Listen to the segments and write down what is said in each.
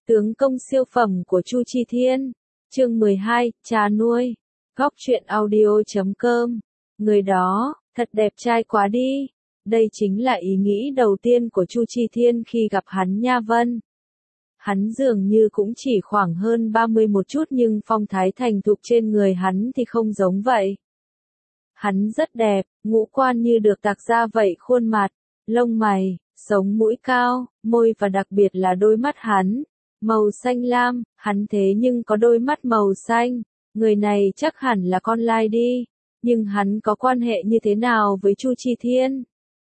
Tướng công siêu phẩm của Chu Chi Thiên. Chương 12, cha nuôi. Góc truyện audio.com. Người đó, thật đẹp trai quá đi. Đây chính là ý nghĩ đầu tiên của Chu Chi Thiên khi gặp hắn Nha Vân. Hắn dường như cũng chỉ khoảng hơn 30 một chút nhưng phong thái thành thục trên người hắn thì không giống vậy. Hắn rất đẹp, ngũ quan như được tạc ra vậy, khuôn mặt, lông mày, sống mũi cao, môi và đặc biệt là đôi mắt hắn. Màu xanh lam, hắn thế nhưng có đôi mắt màu xanh, người này chắc hẳn là con lai đi, nhưng hắn có quan hệ như thế nào với Chu Chi Thiên?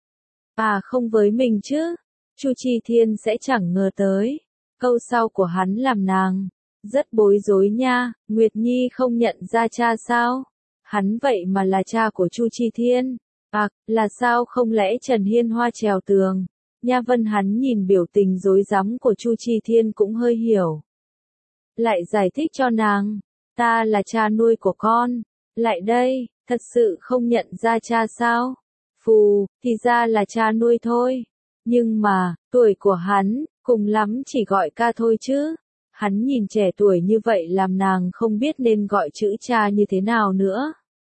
À không, với mình chứ, Chu Chi Thiên sẽ chẳng ngờ tới. Câu sau của hắn làm nàng rất bối rối nha. Nguyệt Nhi không nhận ra cha sao? Hắn vậy mà là cha của Chu Chi Thiên. À, là sao, không lẽ Trần Hiên Hoa trèo tường? Nha Vân hắn nhìn biểu tình rối rắm của Chu Chi Thiên cũng hơi hiểu. Lại giải thích cho nàng, ta là cha nuôi của con. Lại đây, thật sự không nhận ra cha sao? Phù, thì ra là cha nuôi thôi. Nhưng mà, tuổi của hắn, cùng lắm chỉ gọi ca thôi chứ. Hắn nhìn trẻ tuổi như vậy làm nàng không biết nên gọi chữ cha như thế nào nữa.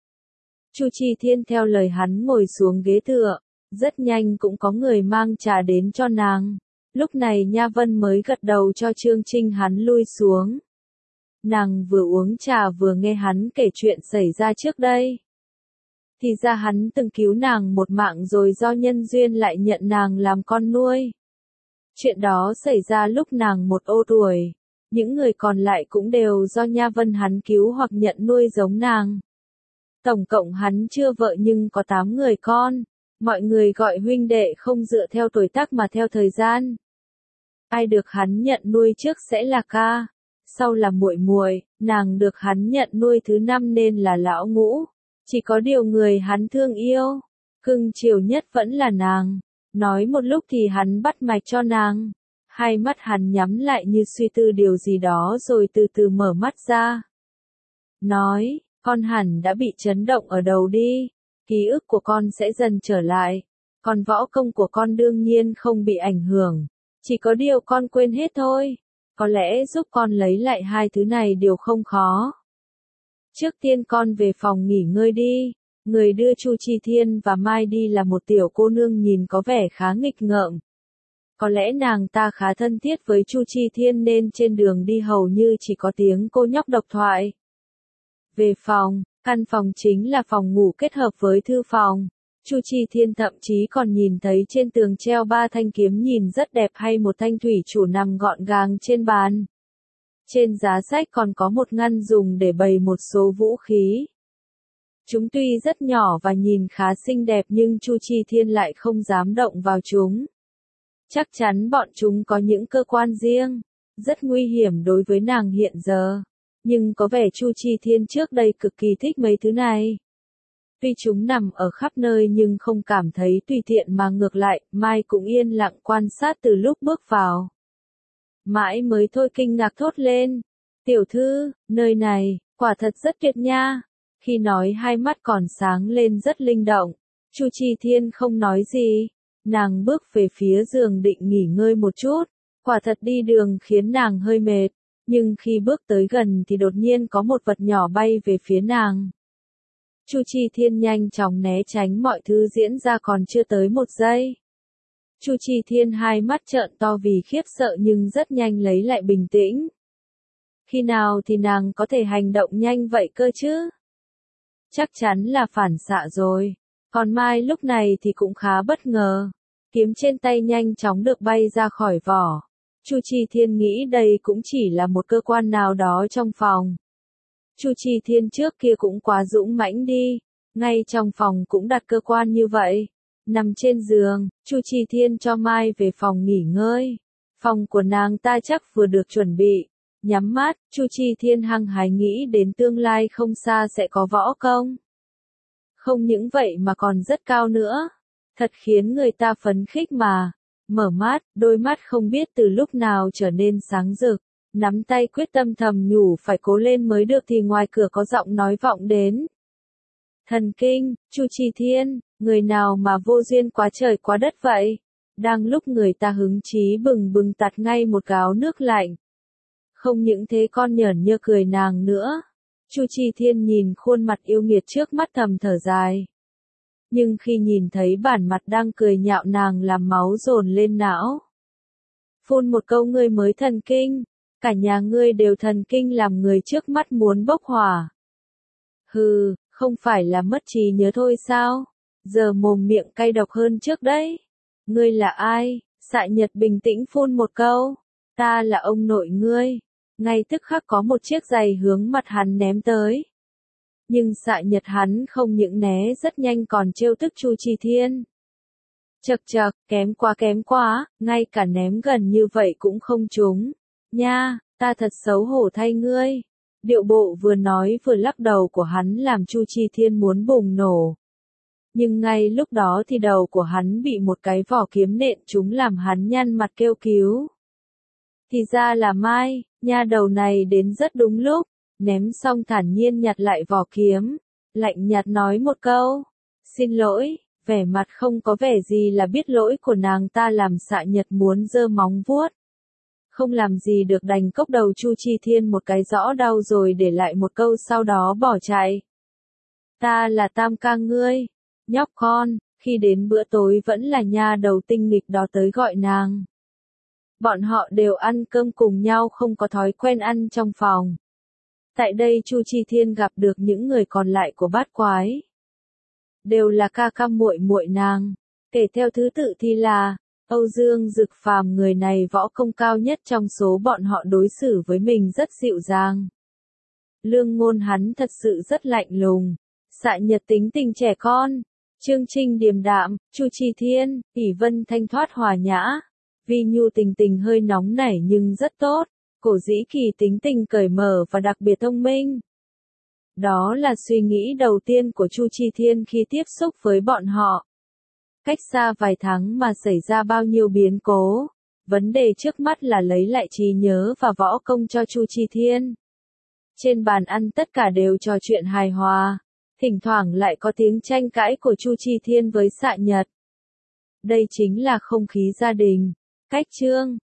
Chu Chi Thiên theo lời hắn ngồi xuống ghế tựa. Rất nhanh cũng có người mang trà đến cho nàng. Lúc này Nha Vân mới gật đầu cho Trương Trinh hắn lui xuống. Nàng vừa uống trà vừa nghe hắn kể chuyện xảy ra trước đây. Thì ra hắn từng cứu nàng một mạng rồi do nhân duyên lại nhận nàng làm con nuôi. Chuyện đó xảy ra lúc nàng 1 tuổi. Những người còn lại cũng đều do Nha Vân hắn cứu hoặc nhận nuôi giống nàng. Tổng cộng hắn chưa vợ nhưng có 8 người con. Mọi người gọi huynh đệ không dựa theo tuổi tác mà theo thời gian. Ai được hắn nhận nuôi trước sẽ là ca, sau là muội muội, nàng được hắn nhận nuôi thứ 5 nên là lão ngũ. Chỉ có điều người hắn thương yêu, cưng chiều nhất vẫn là nàng. Nói một lúc thì hắn bắt mạch cho nàng. Hai mắt hắn nhắm lại như suy tư điều gì đó rồi từ từ mở mắt ra. Nói, con hẳn đã bị chấn động ở đầu đi. Ký ức của con sẽ dần trở lại, còn võ công của con đương nhiên không bị ảnh hưởng, chỉ có điều con quên hết thôi. Có lẽ giúp con lấy lại 2 thứ này điều không khó. Trước tiên con về phòng nghỉ ngơi đi. Người đưa Chu Chi Thiên và Mai đi là một tiểu cô nương nhìn có vẻ khá nghịch ngợm. Có lẽ nàng ta khá thân thiết với Chu Chi Thiên nên trên đường đi hầu như chỉ có tiếng cô nhóc độc thoại. Về phòng. Căn phòng chính là phòng ngủ kết hợp với thư phòng. Chu Chi Thiên thậm chí còn nhìn thấy trên tường treo 3 thanh kiếm nhìn rất đẹp hay một thanh thủy chủ nằm gọn gàng trên bàn. Trên giá sách còn có một ngăn dùng để bày một số vũ khí. Chúng tuy rất nhỏ và nhìn khá xinh đẹp nhưng Chu Chi Thiên lại không dám động vào chúng. Chắc chắn bọn chúng có những cơ quan riêng, rất nguy hiểm đối với nàng hiện giờ. Nhưng có vẻ Chu Chi Thiên trước đây cực kỳ thích mấy thứ này. Tuy chúng nằm ở khắp nơi nhưng không cảm thấy tùy tiện mà ngược lại, Mai cũng yên lặng quan sát từ lúc bước vào. Mãi mới thôi kinh ngạc thốt lên. Tiểu thư, nơi này, quả thật rất tuyệt nha. Khi nói hai mắt còn sáng lên rất linh động. Chu Chi Thiên không nói gì. Nàng bước về phía giường định nghỉ ngơi một chút. Quả thật đi đường khiến nàng hơi mệt. Nhưng khi bước tới gần thì đột nhiên có một vật nhỏ bay về phía nàng. Chu Chi Thiên nhanh chóng né tránh mọi thứ diễn ra còn chưa tới 1 giây. Chu Chi Thiên hai mắt trợn to vì khiếp sợ nhưng rất nhanh lấy lại bình tĩnh. Khi nào thì nàng có thể hành động nhanh vậy cơ chứ? Chắc chắn là phản xạ rồi. Còn Mai lúc này thì cũng khá bất ngờ. Kiếm trên tay nhanh chóng được bay ra khỏi vỏ. Chu Chi Thiên nghĩ đây cũng chỉ là một cơ quan nào đó trong phòng. Chu Chi Thiên trước kia cũng quá dũng mãnh đi, ngay trong phòng cũng đặt cơ quan như vậy. Nằm trên giường, Chu Chi Thiên cho Mai về phòng nghỉ ngơi. Phòng của nàng ta chắc vừa được chuẩn bị. Nhắm mắt, Chu Chi Thiên hăng hái nghĩ đến tương lai không xa sẽ có võ công. Không những vậy mà còn rất cao nữa. Thật khiến người ta phấn khích mà. Mở mắt, đôi mắt không biết từ lúc nào trở nên sáng rực, nắm tay quyết tâm thầm nhủ phải cố lên mới được thì ngoài cửa có giọng nói vọng đến. Thần kinh, Chu Chi Thiên, người nào mà vô duyên quá trời quá đất vậy? Đang lúc người ta hứng chí bừng bừng tạt ngay một gáo nước lạnh. Không những thế con nhởn nhơ cười nàng nữa. Chu Chi Thiên nhìn khuôn mặt yêu nghiệt trước mắt thầm thở dài. Nhưng khi nhìn thấy bản mặt đang cười nhạo nàng làm máu dồn lên não. Phun một câu ngươi mới thần kinh, cả nhà ngươi đều thần kinh làm người trước mắt muốn bốc hỏa. Hừ, không phải là mất trí nhớ thôi sao? Giờ mồm miệng cay độc hơn trước đấy. Ngươi là ai? Sại Nhật bình tĩnh phun một câu. Ta là ông nội ngươi. Ngay tức khắc có một chiếc giày hướng mặt hắn ném tới. Nhưng Sại Nhật hắn không những né rất nhanh còn trêu tức Chu Chi Thiên. Chậc chậc, kém quá, ngay cả ném gần như vậy cũng không trúng. Nha, ta thật xấu hổ thay ngươi. Điệu bộ vừa nói vừa lắc đầu của hắn làm Chu Chi Thiên muốn bùng nổ. Nhưng ngay lúc đó thì đầu của hắn bị một cái vỏ kiếm nện trúng làm hắn nhăn mặt kêu cứu. Thì ra là Mai, nha đầu này đến rất đúng lúc, ném xong thản nhiên nhặt lại vỏ kiếm, lạnh nhạt nói một câu, xin lỗi, vẻ mặt không có vẻ gì là biết lỗi của nàng ta làm Sại Nhật muốn giơ móng vuốt. Không làm gì được đành cốc đầu Chu Chi Thiên một cái rõ đau rồi để lại một câu sau đó bỏ chạy. Ta là tam ca ngươi, nhóc con, khi đến bữa tối vẫn là nha đầu tinh nghịch đó tới gọi nàng. Bọn họ đều ăn cơm cùng nhau không có thói quen ăn trong phòng. Tại đây Chu Chi Thiên gặp được những người còn lại của bát quái. Đều là ca ca muội muội nàng, kể theo thứ tự thì là Âu Dương Dực Phàm, người này võ công cao nhất trong số bọn họ, đối xử với mình rất dịu dàng. Lương Ngôn hắn thật sự rất lạnh lùng. Sại Nhật tính tình trẻ con. Chương Trinh điềm đạm, Chu Chi Thiên, ỷ Vân thanh thoát hòa nhã. Vi Nhu tình tình hơi nóng nảy nhưng rất tốt. Cổ Dĩ Kỳ tính tình cởi mở và đặc biệt thông minh. Đó là suy nghĩ đầu tiên của Chu Chi Thiên khi tiếp xúc với bọn họ. Cách xa vài tháng mà xảy ra bao nhiêu biến cố. Vấn đề trước mắt là lấy lại trí nhớ và võ công cho Chu Chi Thiên. Trên bàn ăn tất cả đều trò chuyện hài hòa. Thỉnh thoảng lại có tiếng tranh cãi của Chu Chi Thiên với Sại Nhật. Đây chính là không khí gia đình. Cách chương